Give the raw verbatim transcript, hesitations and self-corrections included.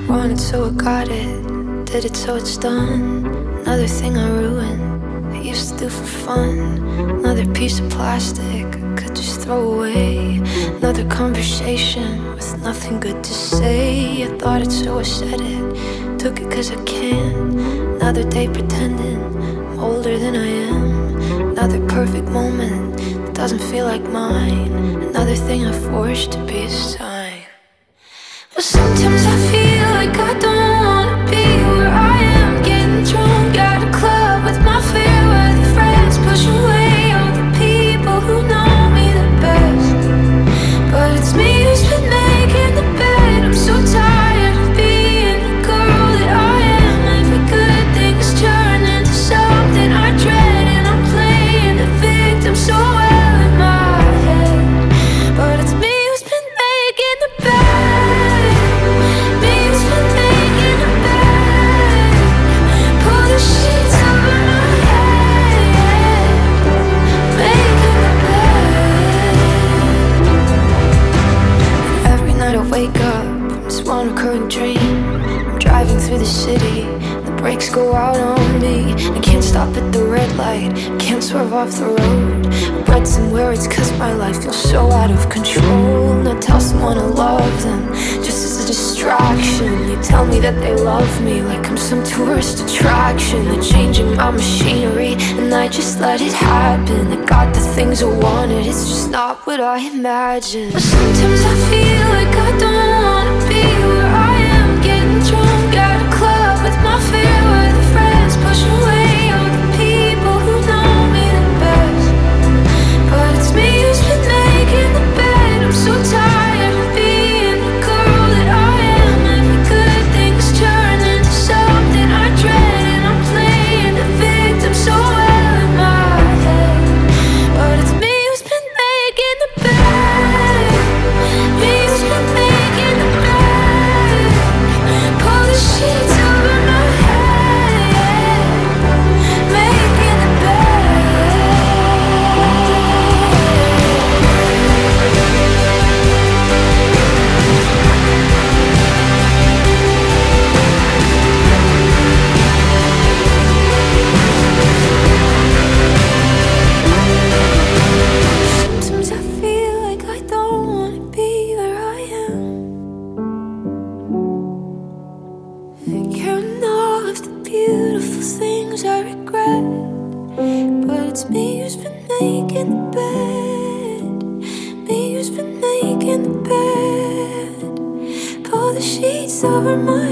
Want it so I got it, did it so it's done. Another thing I ruined, I used to do for fun. Another piece of plastic I could just throw away. Another conversation with nothing good to say. I thought it so I said it, took it cause I can. Another day pretending I'm older than I am. Another perfect moment that doesn't feel like mine. Another thing I forced to be a sign. But sometimes I feel like I don't wanna be where I am, getting drunk at a club with my fair-weather friends, push away all the people who know me the best. But it's me who's been making the bed. I'm so tired of being the girl that I am. Every good thing is turned into something I dread, and I'm playing the victim so well in my head. But it's me who's been making the bed. Wake up from this one recurring dream. I'm driving through the city, the brakes go out on me. I can't stop at the red light, can't swerve off the road. I read somewhere it's cause my life feels so out of control. And I tell someone I love them, just as a distraction. You tell me that they love me like I'm some tourist attraction. They're changing my machinery and I just let it happen. I got the things I wanted, it's just not what I imagined. But sometimes I feel like I don't wanna be where I am, getting drunk at a club with my fair-weather friends, push away all the people who know me the best. But it's me who's been making the bed. I'm so tired of being the girl that I am. Every good thing is turned into something I dread, and I'm playing the victim so well in my head. But it's me who's been making the bed. Me who's been making the bed. Pull the sheets over my head, making the bed. Sometimes I feel like I don't wanna be where I am. Counting all of the beautiful things I regret, but it's me who's been making the bed. Me who's been making the bed. Pull the sheets over my